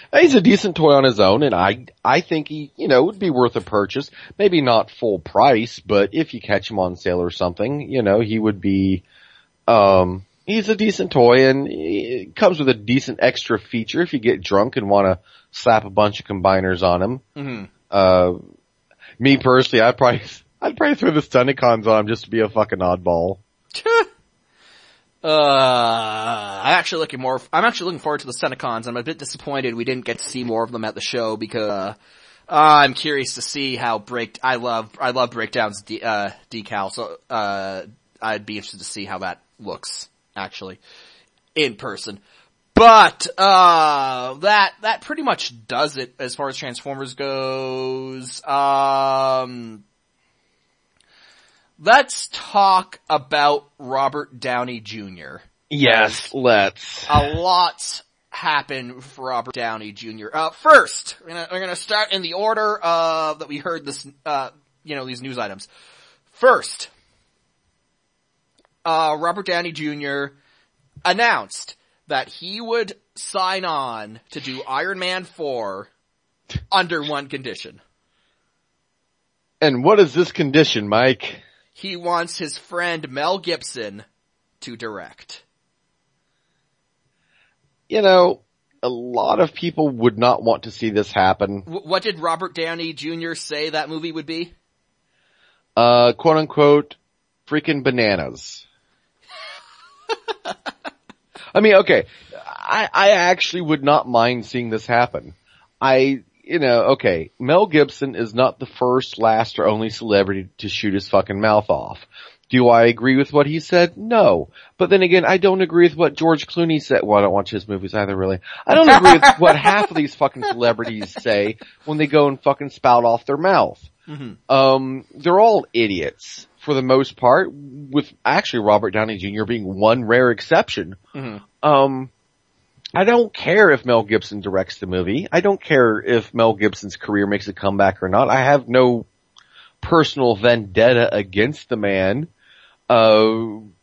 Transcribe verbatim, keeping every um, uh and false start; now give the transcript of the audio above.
He's a decent toy on his own, and I, I think he, you know, would be worth a purchase. Maybe not full price, but if you catch him on sale or something, you know, he would be, um, he's a decent toy, and it comes with a decent extra feature if you get drunk and want to slap a bunch of combiners on him. Mm-hmm. Uh, me personally, I'd probably, I'd probably throw the Stunticons on him just to be a fucking oddball. Uh, I'm actually looking more, I'm actually looking forward to the Stunticons. I'm a bit disappointed we didn't get to see more of them at the show because, uh, I'm curious to see how break, I love, I love Breakdown's de- uh, decal, so, uh, I'd be interested to see how that looks, actually, in person. But, uh, that, that pretty much does it as far as Transformers goes. Um, Let's talk about Robert Downey Junior Yes, let's. A lot happened for Robert Downey Junior Uh, first, we're gonna, we're gonna start in the order, uh, that we heard this, uh, you know, these news items. First, uh, Robert Downey Junior announced that he would sign on to do Iron Man four under one condition. And what is this condition, Mike? He wants his friend Mel Gibson to direct. You know, a lot of people would not want to see this happen. W- what did Robert Downey Junior say that movie would be? Uh, quote unquote, freaking bananas. I mean, okay, I, I actually would not mind seeing this happen. I, you know, okay, Mel Gibson is not the first, last, or only celebrity to shoot his fucking mouth off. Do I agree with what he said? No. But then again, I don't agree with what George Clooney said. Well, I don't watch his movies either, really. I don't agree with what half of these fucking celebrities say when they go and fucking spout off their mouth. Mm-hmm. Um, they're all idiots for the most part, with actually Robert Downey Junior being one rare exception. Mm-hmm. Um, I don't care if Mel Gibson directs the movie. I don't care if Mel Gibson's career makes a comeback or not. I have no personal vendetta against the man. Uh,